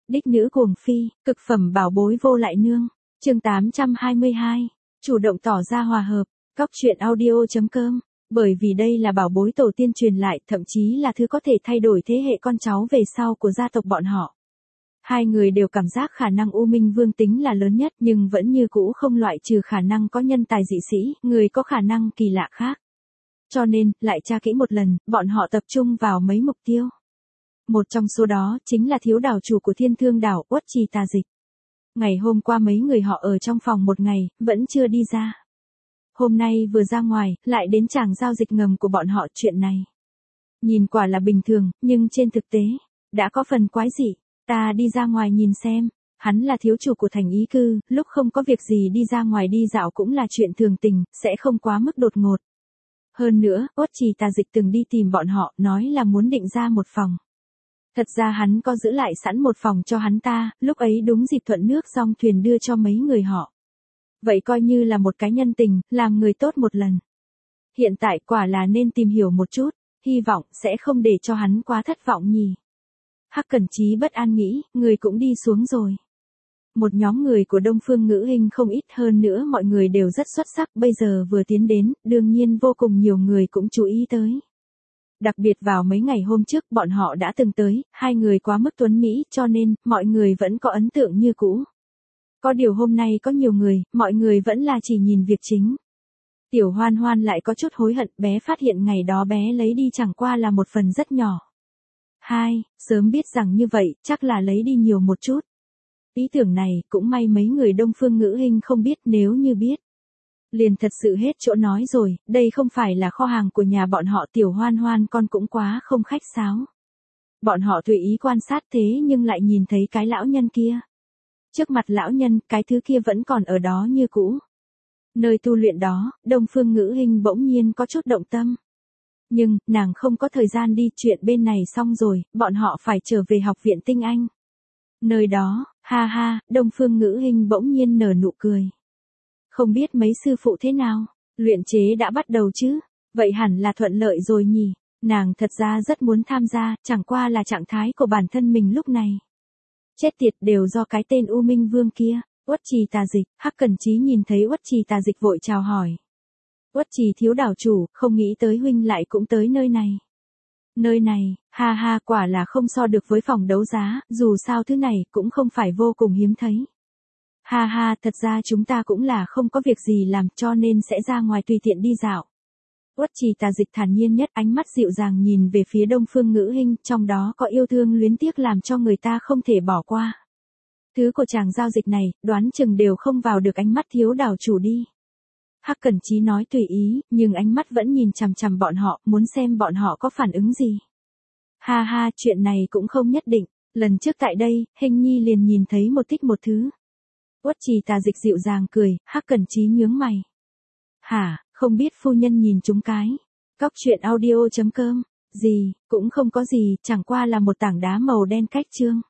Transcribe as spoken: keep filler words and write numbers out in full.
Đích nữ cuồng phi, cực phẩm bảo bối vô lại nương. Chương tám trăm hai mươi hai. Chủ động tỏ ra hòa hợp. Cóc truyện audio chấm com. Bởi vì đây là bảo bối tổ tiên truyền lại, thậm chí là thứ có thể thay đổi thế hệ con cháu về sau của gia tộc bọn họ. Hai người đều cảm giác khả năng U Minh Vương tính là lớn nhất, nhưng vẫn như cũ không loại trừ khả năng có nhân tài dị sĩ, người có khả năng kỳ lạ khác. Cho nên, lại tra kỹ một lần, bọn họ tập trung vào mấy mục tiêu. Một trong số đó, chính là thiếu đảo chủ của Thiên Thương đảo, Uất Trì Tà Dịch. Ngày hôm qua mấy người họ ở trong phòng một ngày, vẫn chưa đi ra. Hôm nay vừa ra ngoài, lại đến tràng giao dịch ngầm của bọn họ. Chuyện này nhìn quả là bình thường, nhưng trên thực tế, đã có phần quái dị. Ta đi ra ngoài nhìn xem, hắn là thiếu chủ của thành ý cư, lúc không có việc gì đi ra ngoài đi dạo cũng là chuyện thường tình, sẽ không quá mức đột ngột. Hơn nữa, Uất Trì Tà Dịch từng đi tìm bọn họ, nói là muốn định ra một phòng. Thật ra hắn có giữ lại sẵn một phòng cho hắn ta, lúc ấy đúng dịp thuận nước dong thuyền đưa cho mấy người họ. Vậy coi như là một cái nhân tình, làm người tốt một lần. Hiện tại quả là nên tìm hiểu một chút, hy vọng sẽ không để cho hắn quá thất vọng nhỉ. Hắc Cẩn Chí bất an nghĩ, người cũng đi xuống rồi. Một nhóm người của Đông Phương Ngữ Hinh không ít, hơn nữa mọi người đều rất xuất sắc, bây giờ vừa tiến đến, đương nhiên vô cùng nhiều người cũng chú ý tới. Đặc biệt vào mấy ngày hôm trước bọn họ đã từng tới, hai người quá mức tuấn mỹ cho nên, mọi người vẫn có ấn tượng như cũ. Có điều hôm nay có nhiều người, mọi người vẫn là chỉ nhìn việc chính. Tiểu Hoan Hoan lại có chút hối hận, bé phát hiện ngày đó bé lấy đi chẳng qua là một phần rất nhỏ. Hai, sớm biết rằng như vậy, chắc là lấy đi nhiều một chút. Ý tưởng này, cũng may mấy người Đông Phương Ngữ Hinh không biết, nếu như biết. Liền thật sự hết chỗ nói rồi, đây không phải là kho hàng của nhà bọn họ. Tiểu Hoan Hoan con cũng quá không khách sáo. Bọn họ tùy ý quan sát thế nhưng lại nhìn thấy cái lão nhân kia. Trước mặt lão nhân, cái thứ kia vẫn còn ở đó như cũ. Nơi tu luyện đó, Đông Phương Ngữ Hinh bỗng nhiên có chút động tâm. Nhưng, nàng không có thời gian đi, chuyện bên này xong rồi, bọn họ phải trở về học viện Tinh Anh. Nơi đó, ha ha, Đông Phương Ngữ Hinh bỗng nhiên nở nụ cười. Không biết mấy sư phụ thế nào, luyện chế đã bắt đầu chứ, vậy hẳn là thuận lợi rồi nhỉ. Nàng thật ra rất muốn tham gia, chẳng qua là trạng thái của bản thân mình lúc này. Chết tiệt, đều do cái tên U Minh Vương kia. Uất Trì Tà Dịch. Hắc Cẩn Chí nhìn thấy Uất Trì Tà Dịch vội chào hỏi. Uất Trì thiếu đảo chủ, không nghĩ tới huynh lại cũng tới nơi này. Nơi này, ha ha, quả là không so được với phòng đấu giá, dù sao thứ này cũng không phải vô cùng hiếm thấy. Ha ha, thật ra chúng ta cũng là không có việc gì làm cho nên sẽ ra ngoài tùy tiện đi dạo. Uất Trì Tà Dịch thản nhiên nhất, ánh mắt dịu dàng nhìn về phía Đông Phương Ngữ Hinh, trong đó có yêu thương luyến tiếc làm cho người ta không thể bỏ qua. Thứ của chàng giao dịch này, đoán chừng đều không vào được ánh mắt thiếu đảo chủ đi. Hắc Cẩn Chí nói tùy ý, nhưng ánh mắt vẫn nhìn chằm chằm bọn họ, muốn xem bọn họ có phản ứng gì. Ha ha, chuyện này cũng không nhất định, lần trước tại đây, Hình Nhi liền nhìn thấy một thích một thứ. Uất Trì Tà Dịch dịu dàng cười, Hắc Cẩn Chí nhướng mày. Hả, không biết phu nhân nhìn chúng cái. Cóc truyện audio chấm com. Gì, cũng không có gì, chẳng qua là một tảng đá màu đen cách trương.